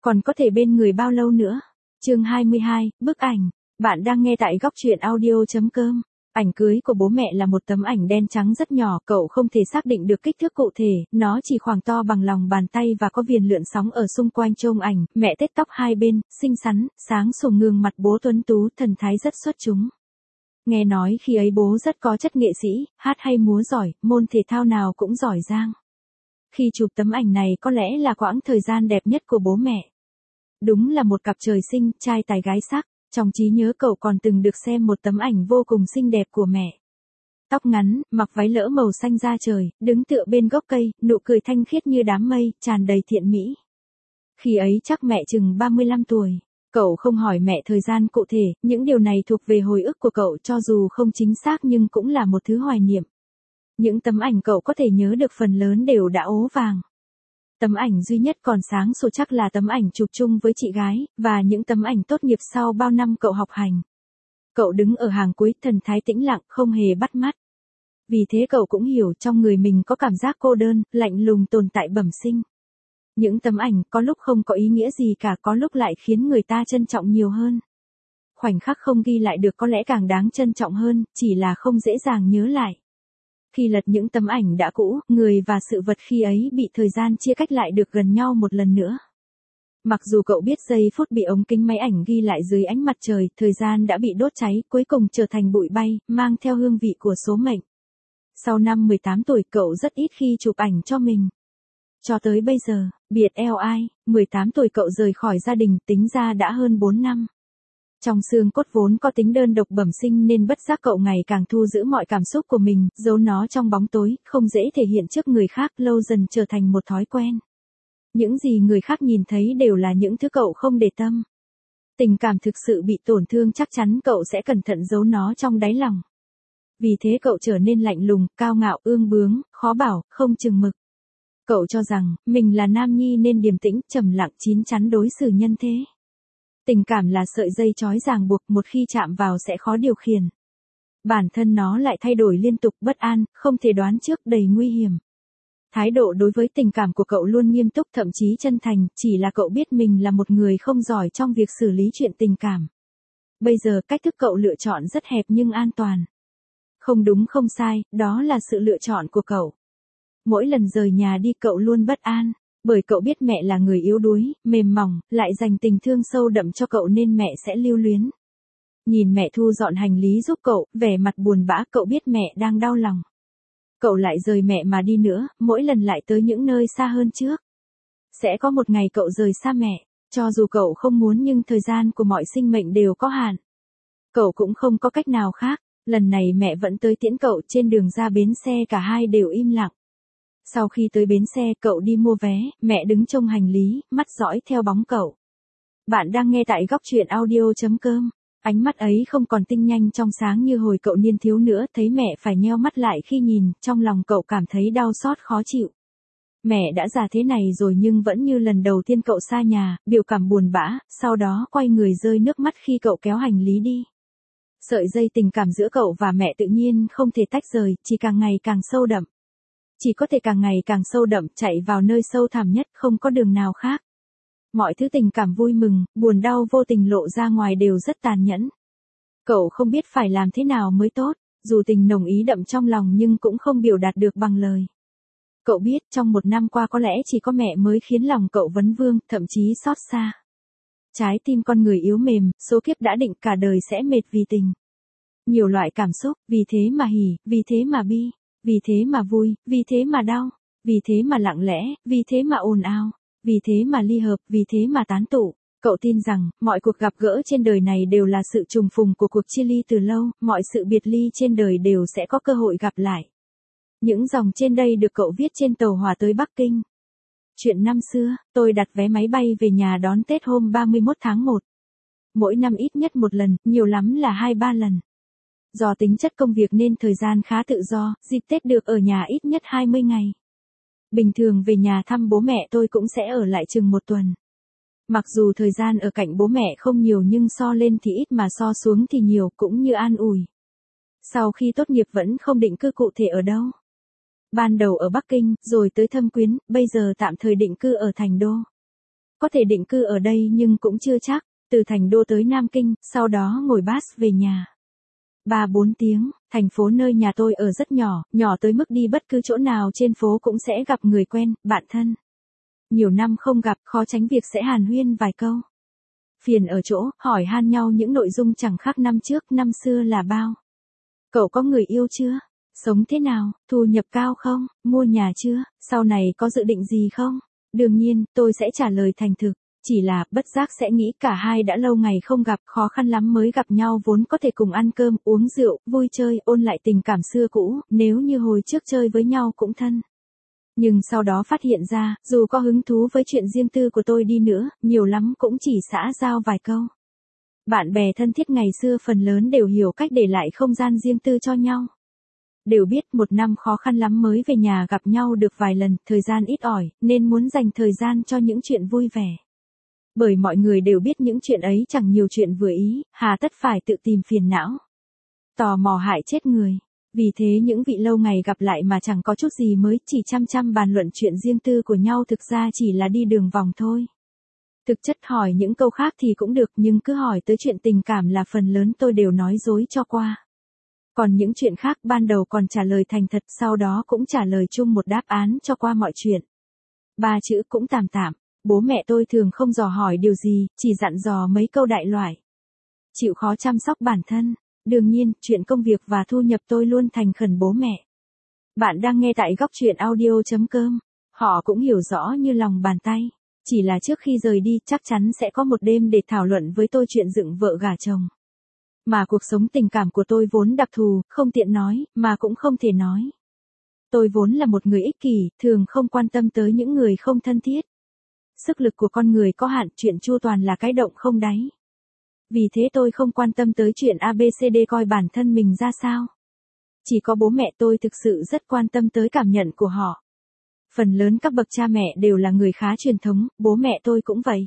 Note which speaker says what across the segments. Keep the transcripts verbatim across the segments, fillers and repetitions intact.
Speaker 1: Còn có thể bên người bao lâu nữa? Chương hai mươi hai, bức ảnh. Bạn đang nghe tại góc truyện audio chấm com. Ảnh cưới của bố mẹ là một tấm ảnh đen trắng rất nhỏ, cậu không thể xác định được kích thước cụ thể, nó chỉ khoảng to bằng lòng bàn tay và có viền lượn sóng ở xung quanh chôm ảnh, mẹ tết tóc hai bên, xinh xắn, sáng sủa gương mặt bố tuấn tú, thần thái rất xuất chúng. Nghe nói khi ấy bố rất có chất nghệ sĩ, hát hay múa giỏi, môn thể thao nào cũng giỏi giang. Khi chụp tấm ảnh này có lẽ là quãng thời gian đẹp nhất của bố mẹ. Đúng là một cặp trời sinh, trai tài gái sắc. Trong trí nhớ cậu còn từng được xem một tấm ảnh vô cùng xinh đẹp của mẹ. Tóc ngắn, mặc váy lỡ màu xanh da trời, đứng tựa bên gốc cây, nụ cười thanh khiết như đám mây, tràn đầy thiện mỹ. Khi ấy chắc mẹ chừng ba mươi lăm tuổi. Cậu không hỏi mẹ thời gian cụ thể, những điều này thuộc về hồi ức của cậu, cho dù không chính xác nhưng cũng là một thứ hoài niệm. Những tấm ảnh cậu có thể nhớ được phần lớn đều đã ố vàng. Tấm ảnh duy nhất còn sáng sủa chắc là tấm ảnh chụp chung với chị gái, và những tấm ảnh tốt nghiệp sau bao năm cậu học hành. Cậu đứng ở hàng cuối, thần thái tĩnh lặng, không hề bắt mắt. Vì thế cậu cũng hiểu trong người mình có cảm giác cô đơn, lạnh lùng tồn tại bẩm sinh. Những tấm ảnh có lúc không có ý nghĩa gì cả, có lúc lại khiến người ta trân trọng nhiều hơn. Khoảnh khắc không ghi lại được có lẽ càng đáng trân trọng hơn, chỉ là không dễ dàng nhớ lại. Khi lật những tấm ảnh đã cũ, người và sự vật khi ấy bị thời gian chia cách lại được gần nhau một lần nữa. Mặc dù cậu biết giây phút bị ống kính máy ảnh ghi lại dưới ánh mặt trời, thời gian đã bị đốt cháy, cuối cùng trở thành bụi bay, mang theo hương vị của số mệnh. Sau năm mười tám tuổi cậu rất ít khi chụp ảnh cho mình. Cho tới bây giờ, biệt eo ai, mười tám tuổi cậu rời khỏi gia đình, tính ra đã hơn bốn năm. Trong xương cốt vốn có tính đơn độc bẩm sinh nên bất giác cậu ngày càng thu giữ mọi cảm xúc của mình, giấu nó trong bóng tối, không dễ thể hiện trước người khác, lâu dần trở thành một thói quen. Những gì người khác nhìn thấy đều là những thứ cậu không để tâm. Tình cảm thực sự bị tổn thương chắc chắn cậu sẽ cẩn thận giấu nó trong đáy lòng. Vì thế cậu trở nên lạnh lùng, cao ngạo, ương bướng, khó bảo, không chừng mực. Cậu cho rằng, mình là nam nhi nên điềm tĩnh, trầm lặng, chín chắn đối xử nhân thế. Tình cảm là sợi dây trói ràng buộc, một khi chạm vào sẽ khó điều khiển. Bản thân nó lại thay đổi liên tục, bất an, không thể đoán trước, đầy nguy hiểm. Thái độ đối với tình cảm của cậu luôn nghiêm túc, thậm chí chân thành, chỉ là cậu biết mình là một người không giỏi trong việc xử lý chuyện tình cảm. Bây giờ cách thức cậu lựa chọn rất hẹp nhưng an toàn. Không đúng không sai, đó là sự lựa chọn của cậu. Mỗi lần rời nhà đi cậu luôn bất an. Bởi cậu biết mẹ là người yếu đuối, mềm mỏng, lại dành tình thương sâu đậm cho cậu nên mẹ sẽ lưu luyến. Nhìn mẹ thu dọn hành lý giúp cậu, vẻ mặt buồn bã, cậu biết mẹ đang đau lòng. Cậu lại rời mẹ mà đi nữa, mỗi lần lại tới những nơi xa hơn trước. Sẽ có một ngày cậu rời xa mẹ, cho dù cậu không muốn nhưng thời gian của mọi sinh mệnh đều có hạn. Cậu cũng không có cách nào khác, lần này mẹ vẫn tới tiễn cậu, trên đường ra bến xe cả hai đều im lặng. Sau khi tới bến xe cậu đi mua vé, mẹ đứng trông hành lý, mắt dõi theo bóng cậu. Bạn đang nghe tại góc truyện audio chấm com. Ánh mắt ấy không còn tinh nhanh trong sáng như hồi cậu niên thiếu nữa, thấy mẹ phải nheo mắt lại khi nhìn, trong lòng cậu cảm thấy đau xót khó chịu. Mẹ đã già thế này rồi nhưng vẫn như lần đầu tiên cậu xa nhà, biểu cảm buồn bã, sau đó quay người rơi nước mắt khi cậu kéo hành lý đi. Sợi dây tình cảm giữa cậu và mẹ tự nhiên không thể tách rời, chỉ càng ngày càng sâu đậm. Chỉ có thể càng ngày càng sâu đậm, chạy vào nơi sâu thẳm nhất, không có đường nào khác. Mọi thứ tình cảm vui mừng, buồn đau vô tình lộ ra ngoài đều rất tàn nhẫn. Cậu không biết phải làm thế nào mới tốt, dù tình nồng ý đậm trong lòng nhưng cũng không biểu đạt được bằng lời. Cậu biết trong một năm qua có lẽ chỉ có mẹ mới khiến lòng cậu vấn vương, thậm chí xót xa. Trái tim con người yếu mềm, số kiếp đã định cả đời sẽ mệt vì tình. Nhiều loại cảm xúc, vì thế mà hỉ, vì thế mà bi. Vì thế mà vui, vì thế mà đau, vì thế mà lặng lẽ, vì thế mà ồn ào, vì thế mà ly hợp, vì thế mà tán tụ. Cậu tin rằng, mọi cuộc gặp gỡ trên đời này đều là sự trùng phùng của cuộc chia ly từ lâu, mọi sự biệt ly trên đời đều sẽ có cơ hội gặp lại. Những dòng trên đây được cậu viết trên tàu hỏa tới Bắc Kinh. Chuyện năm xưa, tôi đặt vé máy bay về nhà đón Tết hôm ba mươi mốt tháng một. Mỗi năm ít nhất một lần, nhiều lắm là hai ba lần. Do tính chất công việc nên thời gian khá tự do, dịp Tết được ở nhà ít nhất hai mươi ngày. Bình thường về nhà thăm bố mẹ tôi cũng sẽ ở lại chừng một tuần. Mặc dù thời gian ở cạnh bố mẹ không nhiều nhưng so lên thì ít mà so xuống thì nhiều, cũng như an ủi. Sau khi tốt nghiệp vẫn không định cư cụ thể ở đâu. Ban đầu ở Bắc Kinh, rồi tới Thâm Quyến, bây giờ tạm thời định cư ở Thành Đô. có thể định cư ở đây nhưng cũng chưa chắc, từ thành đô tới Nam Kinh, sau đó ngồi bus về nhà. ba bốn tiếng, thành phố nơi nhà tôi ở rất nhỏ, nhỏ tới mức đi bất cứ chỗ nào trên phố cũng sẽ gặp người quen, bạn thân. Nhiều năm không gặp, khó tránh việc sẽ hàn huyên vài câu. Phiền ở chỗ, hỏi han nhau những nội dung chẳng khác năm trước, năm xưa là bao. Cậu có người yêu chưa? Sống thế nào? Thu nhập cao không? Mua nhà chưa? Sau này có dự định gì không? Đương nhiên, tôi sẽ trả lời thành thực. Chỉ là, bất giác sẽ nghĩ cả hai đã lâu ngày không gặp, khó khăn lắm mới gặp nhau vốn có thể cùng ăn cơm, uống rượu, vui chơi, ôn lại tình cảm xưa cũ, nếu như hồi trước chơi với nhau cũng thân. Nhưng sau đó phát hiện ra, dù có hứng thú với chuyện riêng tư của tôi đi nữa, nhiều lắm cũng chỉ xã giao vài câu. Bạn bè thân thiết ngày xưa phần lớn đều hiểu cách để lại không gian riêng tư cho nhau. Đều biết một năm khó khăn lắm mới về nhà gặp nhau được vài lần, thời gian ít ỏi, nên muốn dành thời gian cho những chuyện vui vẻ. Bởi mọi người đều biết những chuyện ấy chẳng nhiều chuyện vừa ý, hà tất phải tự tìm phiền não. Tò mò hại chết người. Vì thế những vị lâu ngày gặp lại mà chẳng có chút gì mới, chỉ chăm chăm bàn luận chuyện riêng tư của nhau thực ra chỉ là đi đường vòng thôi. Thực chất hỏi những câu khác thì cũng được nhưng cứ hỏi tới chuyện tình cảm là phần lớn tôi đều nói dối cho qua. Còn những chuyện khác ban đầu còn trả lời thành thật, sau đó cũng trả lời chung một đáp án cho qua mọi chuyện. Ba chữ cũng tạm tạm. Bố mẹ tôi thường không dò hỏi điều gì, chỉ dặn dò mấy câu đại loại. Chịu khó chăm sóc bản thân. Đương nhiên, chuyện công việc và thu nhập tôi luôn thành khẩn bố mẹ. Bạn đang nghe tại góc truyện audio chấm com. Họ cũng hiểu rõ như lòng bàn tay. Chỉ là trước khi rời đi chắc chắn sẽ có một đêm để thảo luận với tôi chuyện dựng vợ gả chồng. Mà cuộc sống tình cảm của tôi vốn đặc thù, không tiện nói, mà cũng không thể nói. Tôi vốn là một người ích kỷ, thường không quan tâm tới những người không thân thiết. Sức lực của con người có hạn, chuyện chu toàn là cái động không đáy. Vì thế tôi không quan tâm tới chuyện a bê xê đê coi bản thân mình ra sao. Chỉ có bố mẹ tôi thực sự rất quan tâm tới cảm nhận của họ. Phần lớn các bậc cha mẹ đều là người khá truyền thống, bố mẹ tôi cũng vậy.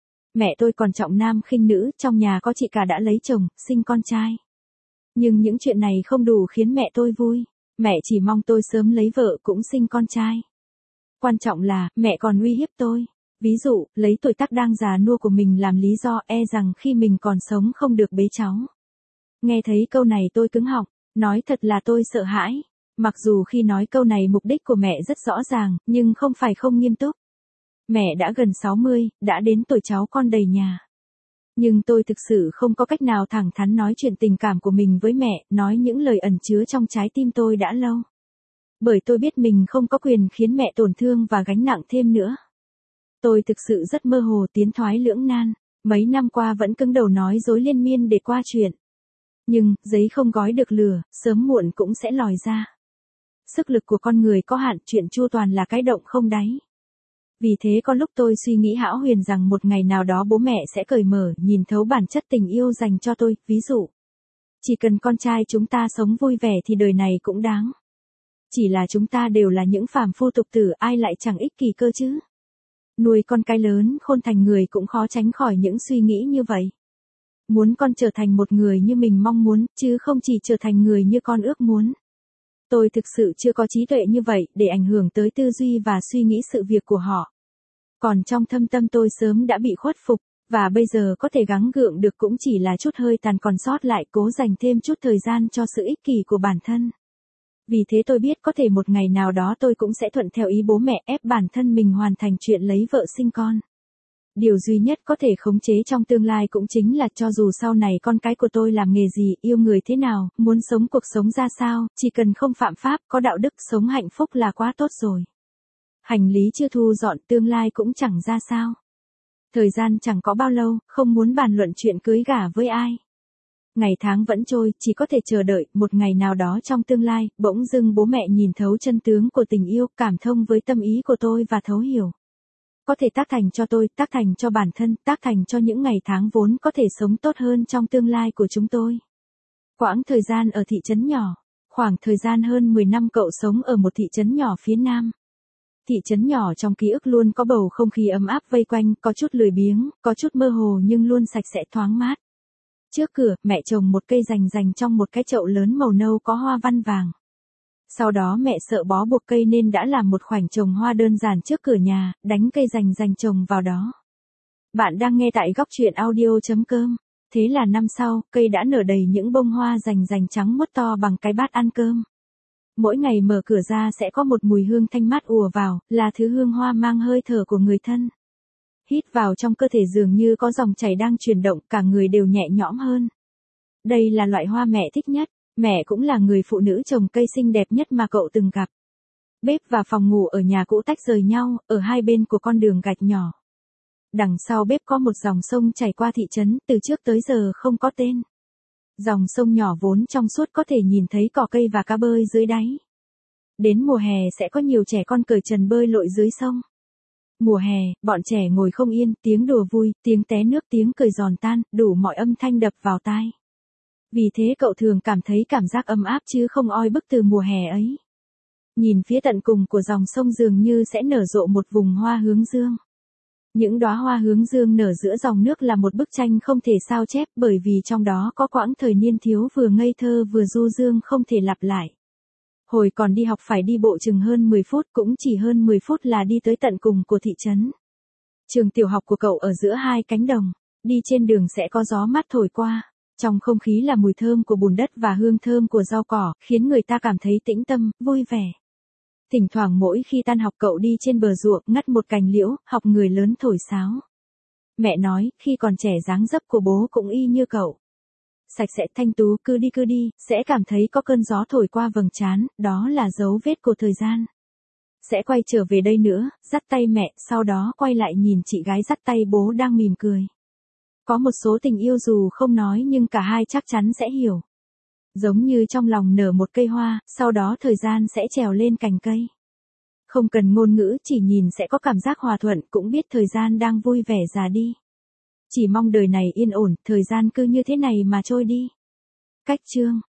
Speaker 1: Mẹ tôi còn trọng nam khinh nữ, trong nhà có chị cả đã lấy chồng, sinh con trai. Nhưng những chuyện này không đủ khiến mẹ tôi vui. Mẹ chỉ mong tôi sớm lấy vợ cũng sinh con trai. Quan trọng là, mẹ còn uy hiếp tôi. Ví dụ, lấy tuổi tác đang già nua của mình làm lý do e rằng khi mình còn sống không được bế cháu. Nghe thấy câu này tôi cứng họng, nói thật là tôi sợ hãi. Mặc dù khi nói câu này mục đích của mẹ rất rõ ràng, nhưng không phải không nghiêm túc. Mẹ đã gần sáu mươi, đã đến tuổi cháu con đầy nhà. Nhưng tôi thực sự không có cách nào thẳng thắn nói chuyện tình cảm của mình với mẹ, nói những lời ẩn chứa trong trái tim tôi đã lâu. Bởi tôi biết mình không có quyền khiến mẹ tổn thương và gánh nặng thêm nữa. Tôi thực sự rất mơ hồ, tiến thoái lưỡng nan, mấy năm qua vẫn cứng đầu nói dối liên miên để qua chuyện. Nhưng, giấy không gói được lửa, sớm muộn cũng sẽ lòi ra. Sức lực của con người có hạn, chuyện chu toàn là cái động không đáy. Vì thế có lúc tôi suy nghĩ hão huyền rằng một ngày nào đó bố mẹ sẽ cởi mở, nhìn thấu bản chất tình yêu dành cho tôi, ví dụ. Chỉ cần con trai chúng ta sống vui vẻ thì đời này cũng đáng. Chỉ là chúng ta đều là những phàm phu tục tử, ai lại chẳng ích kỷ cơ chứ. Nuôi con cái lớn khôn thành người cũng khó tránh khỏi những suy nghĩ như vậy. Muốn con trở thành một người như mình mong muốn, chứ không chỉ trở thành người như con ước muốn. Tôi thực sự chưa có trí tuệ như vậy, để ảnh hưởng tới tư duy và suy nghĩ sự việc của họ. Còn trong thâm tâm tôi sớm đã bị khuất phục, và bây giờ có thể gắng gượng được cũng chỉ là chút hơi tàn còn sót lại, cố dành thêm chút thời gian cho sự ích kỷ của bản thân. Vì thế tôi biết có thể một ngày nào đó tôi cũng sẽ thuận theo ý bố mẹ, ép bản thân mình hoàn thành chuyện lấy vợ sinh con. Điều duy nhất có thể khống chế trong tương lai cũng chính là cho dù sau này con cái của tôi làm nghề gì, yêu người thế nào, muốn sống cuộc sống ra sao, chỉ cần không phạm pháp, có đạo đức, sống hạnh phúc là quá tốt rồi. Hành lý chưa thu dọn, tương lai cũng chẳng ra sao. Thời gian chẳng có bao lâu, không muốn bàn luận chuyện cưới gả với ai. Ngày tháng vẫn trôi, chỉ có thể chờ đợi, một ngày nào đó trong tương lai, bỗng dưng bố mẹ nhìn thấu chân tướng của tình yêu, cảm thông với tâm ý của tôi và thấu hiểu. Có thể tác thành cho tôi, tác thành cho bản thân, tác thành cho những ngày tháng vốn có thể sống tốt hơn trong tương lai của chúng tôi. Quãng thời gian ở thị trấn nhỏ. Khoảng thời gian hơn mười năm cậu sống ở một thị trấn nhỏ phía Nam. Thị trấn nhỏ trong ký ức luôn có bầu không khí ấm áp vây quanh, có chút lười biếng, có chút mơ hồ nhưng luôn sạch sẽ thoáng mát. Trước cửa, mẹ trồng một cây rành rành trong một cái chậu lớn màu nâu có hoa văn vàng. Sau đó mẹ sợ bó buộc cây nên đã làm một khoảnh trồng hoa đơn giản trước cửa nhà, đánh cây rành rành trồng vào đó. Bạn đang nghe tại góc chuyện audio chấm com. Thế là năm sau, cây đã nở đầy những bông hoa rành rành trắng muốt to bằng cái bát ăn cơm. Mỗi ngày mở cửa ra sẽ có một mùi hương thanh mát ùa vào, là thứ hương hoa mang hơi thở của người thân. Hít vào trong cơ thể dường như có dòng chảy đang chuyển động, cả người đều nhẹ nhõm hơn. Đây là loại hoa mẹ thích nhất, mẹ cũng là người phụ nữ trồng cây xinh đẹp nhất mà cậu từng gặp. Bếp và phòng ngủ ở nhà cũ tách rời nhau, ở hai bên của con đường gạch nhỏ. Đằng sau bếp có một dòng sông chảy qua thị trấn, từ trước tới giờ không có tên. Dòng sông nhỏ vốn trong suốt có thể nhìn thấy cỏ cây và cá bơi dưới đáy. Đến mùa hè sẽ có nhiều trẻ con cởi trần bơi lội dưới sông. Mùa hè, bọn trẻ ngồi không yên, tiếng đùa vui, tiếng té nước, tiếng cười giòn tan, đủ mọi âm thanh đập vào tai. Vì thế cậu thường cảm thấy cảm giác ấm áp chứ không oi bức từ mùa hè ấy. Nhìn phía tận cùng của dòng sông dường như sẽ nở rộ một vùng hoa hướng dương. Những đóa hoa hướng dương nở giữa dòng nước là một bức tranh không thể sao chép, bởi vì trong đó có quãng thời niên thiếu vừa ngây thơ vừa du dương không thể lặp lại. Hồi còn đi học phải đi bộ chừng hơn mười phút, cũng chỉ hơn mười phút là đi tới tận cùng của thị trấn. Trường tiểu học của cậu ở giữa hai cánh đồng, đi trên đường sẽ có gió mát thổi qua. Trong không khí là mùi thơm của bùn đất và hương thơm của rau cỏ, khiến người ta cảm thấy tĩnh tâm, vui vẻ. Thỉnh thoảng mỗi khi tan học cậu đi trên bờ ruộng ngắt một cành liễu, học người lớn thổi sáo. Mẹ nói, khi còn trẻ dáng dấp của bố cũng y như cậu. Sạch sẽ thanh tú, cứ đi cứ đi, sẽ cảm thấy có cơn gió thổi qua vầng trán, đó là dấu vết của thời gian. Sẽ quay trở về đây nữa, dắt tay mẹ, sau đó quay lại nhìn chị gái dắt tay bố đang mỉm cười. Có một số tình yêu dù không nói nhưng cả hai chắc chắn sẽ hiểu. Giống như trong lòng nở một cây hoa, sau đó thời gian sẽ trèo lên cành cây. Không cần ngôn ngữ, chỉ nhìn sẽ có cảm giác hòa thuận, cũng biết thời gian đang vui vẻ già đi. Chỉ mong đời này yên ổn, thời gian cứ như thế này mà trôi đi. Cách chương